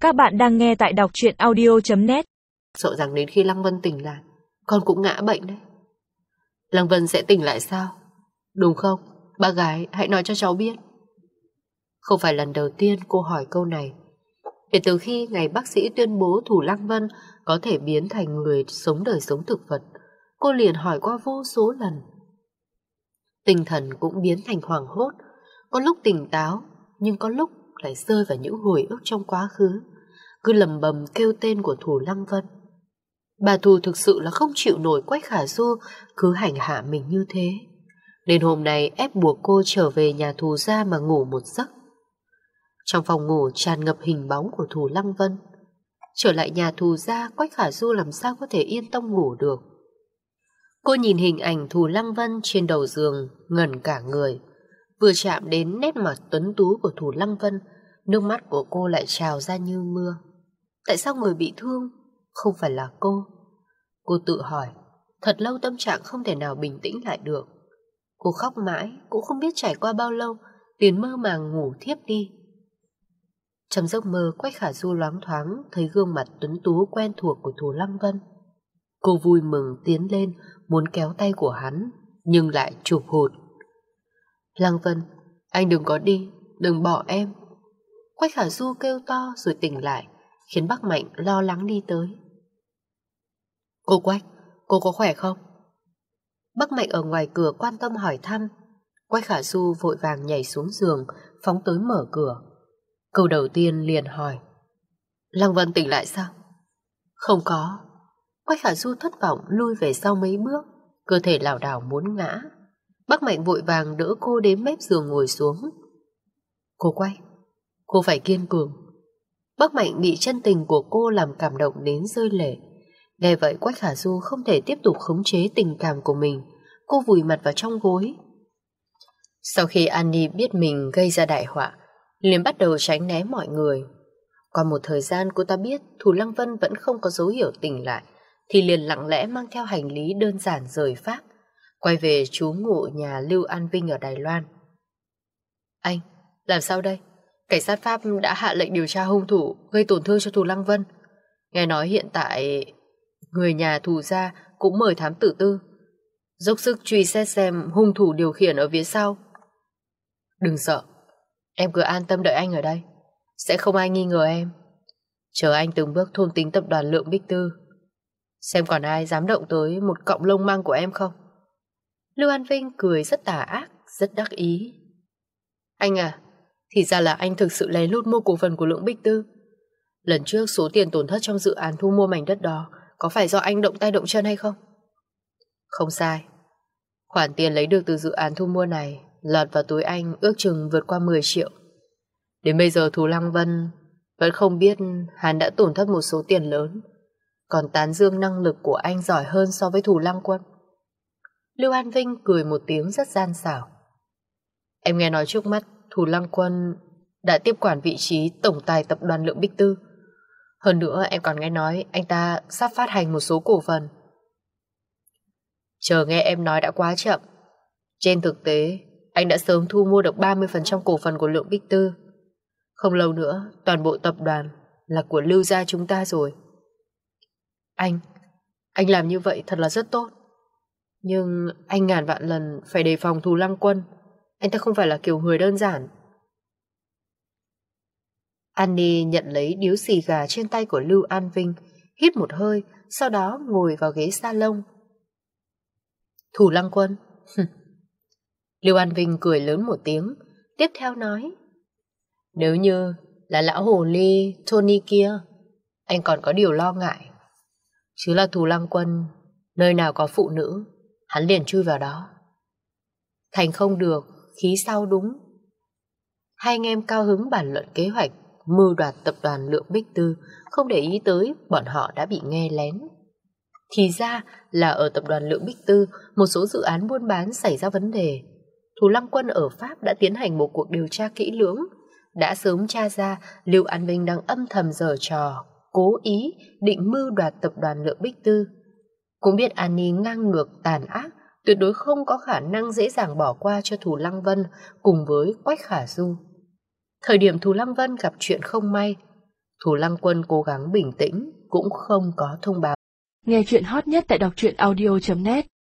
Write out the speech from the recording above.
Các bạn đang nghe tại đọc truyện audio.net. Sợ rằng đến khi Lăng Vân tỉnh lại, con cũng ngã bệnh đấy. Lăng Vân sẽ tỉnh lại sao? Đúng không? Bác gái, hãy nói cho cháu biết. Không phải lần đầu tiên cô hỏi câu này. Kể từ khi ngày bác sĩ tuyên bố Thủ Lăng Vân có thể biến thành người sống đời sống thực vật, cô liền hỏi qua vô số lần. Tinh thần cũng biến thành hoảng hốt, có lúc tỉnh táo, nhưng có lúc lại rơi vào những hồi ức trong quá khứ, cứ lầm bầm kêu tên của Thủ Lăng Vân. Bà Thù thực sự là không chịu nổi Quách Khả Du cứ hành hạ mình như thế, nên hôm nay ép buộc cô trở về nhà Thù gia mà ngủ một giấc. Trong phòng ngủ tràn ngập hình bóng của Thủ Lăng Vân. Trở lại nhà Thù gia, Quách Khả Du làm sao có thể yên tâm ngủ được. Cô nhìn hình ảnh Thủ Lăng Vân trên đầu giường, ngẩn cả người. Vừa chạm đến nét mặt tuấn tú của Thủ Lăng Vân, nước mắt của cô lại trào ra như mưa. Tại sao người bị thương không phải là cô? Cô tự hỏi, thật lâu tâm trạng không thể nào bình tĩnh lại được. Cô khóc mãi, cũng không biết trải qua bao lâu, liền mơ màng ngủ thiếp đi. Trong giấc mơ, Quách Khả Du loáng thoáng thấy gương mặt tuấn tú quen thuộc của Thủ Lăng Vân. Cô vui mừng tiến lên, muốn kéo tay của hắn, nhưng lại chụp hụt. Lăng Vân, anh đừng có đi, đừng bỏ em. Quách Khả Du kêu to rồi tỉnh lại, khiến bác Mạnh lo lắng đi tới. Cô Quách, cô có khỏe không? Bác Mạnh ở ngoài cửa quan tâm hỏi thăm. Quách Khả Du vội vàng nhảy xuống giường, phóng tới mở cửa. Câu đầu tiên liền hỏi, Lăng Vân tỉnh lại sao? Không có. Quách Khả Du thất vọng lui về sau mấy bước, cơ thể lảo đảo muốn ngã. Bác Mạnh vội vàng đỡ cô đến mép giường ngồi xuống. Cô Quách, cô phải kiên cường. Bác Mạnh bị chân tình của cô làm cảm động đến rơi lệ. Nghe vậy Quách Khả Du không thể tiếp tục khống chế tình cảm của mình. Cô vùi mặt vào trong gối. Sau khi Annie biết mình gây ra đại họa, liền bắt đầu tránh né mọi người. Qua một thời gian cô ta biết Thủ Lăng Vân vẫn không có dấu hiệu tỉnh lại, thì liền lặng lẽ mang theo hành lý đơn giản rời Pháp, quay về trú ngụ nhà Lưu An Vinh ở Đài Loan. Anh, làm sao đây? Cảnh sát Pháp đã hạ lệnh điều tra hung thủ gây tổn thương cho Thủ Lăng Vân. Nghe nói hiện tại người nhà Thủ gia cũng mời thám tử tư dốc sức truy xét xem hung thủ điều khiển ở phía sau. Đừng sợ, em cứ an tâm đợi anh ở đây, sẽ không ai nghi ngờ em. Chờ anh từng bước thôn tính tập đoàn Lượng Bích Tư, xem còn ai dám động tới một cọng lông măng của em không. Lưu An Vinh cười rất tà ác, rất đắc ý. Anh à, thì ra là anh thực sự lén lút mua cổ phần của Lượng Bích Tư. Lần trước số tiền tổn thất trong dự án thu mua mảnh đất đó có phải do anh động tay động chân hay không? Không sai. Khoản tiền lấy được từ dự án thu mua này lọt vào túi anh ước chừng vượt qua 10 triệu. Đến bây giờ Thủ Lăng Vân vẫn không biết hắn đã tổn thất một số tiền lớn, còn tán dương năng lực của anh giỏi hơn so với Thủ Lăng Quân. Lưu An Vinh cười một tiếng rất gian xảo. Em nghe nói trước mắt Thủ Lăng Quân đã tiếp quản vị trí tổng tài tập đoàn Lượng Bích Tư. Hơn nữa em còn nghe nói anh ta sắp phát hành một số cổ phần. Chờ nghe em nói đã quá chậm. Trên thực tế, anh đã sớm thu mua được 30% cổ phần của Lượng Bích Tư. Không lâu nữa, toàn bộ tập đoàn là của Lưu gia chúng ta rồi. Anh làm như vậy thật là rất tốt. Nhưng anh ngàn vạn lần phải đề phòng Thủ Lăng Quân. Anh ta không phải là kiểu người đơn giản. Annie nhận lấy điếu xì gà trên tay của Lưu An Vinh, hít một hơi, sau đó ngồi vào ghế salon. Thủ Lăng Quân? Lưu An Vinh cười lớn một tiếng, tiếp theo nói, nếu như là lão hồ ly Tony kia, anh còn có điều lo ngại. Chứ là Thủ Lăng Quân, nơi nào có phụ nữ, hắn liền chui vào đó. Thành không được, khí sau đúng. Hai anh em cao hứng bàn luận kế hoạch mưu đoạt tập đoàn Lượng Bích Tư, không để ý tới bọn họ đã bị nghe lén. Thì ra là ở tập đoàn Lượng Bích Tư, một số dự án buôn bán xảy ra vấn đề. Thủ Lăng Quân ở Pháp đã tiến hành một cuộc điều tra kỹ lưỡng, đã sớm tra ra Lưu An Vinh đang âm thầm giở trò, cố ý định mưu đoạt tập đoàn Lượng Bích Tư. Cũng biết Annie ngang ngược tàn ác, tuyệt đối không có khả năng dễ dàng bỏ qua cho Thủ Lăng Vân cùng với Quách Khả Du. Thời điểm Thủ Lăng Vân gặp chuyện không may, Thủ Lăng Quân cố gắng bình tĩnh, cũng không có thông báo. Nghe chuyện hot nhất tại đọc truyện audio.net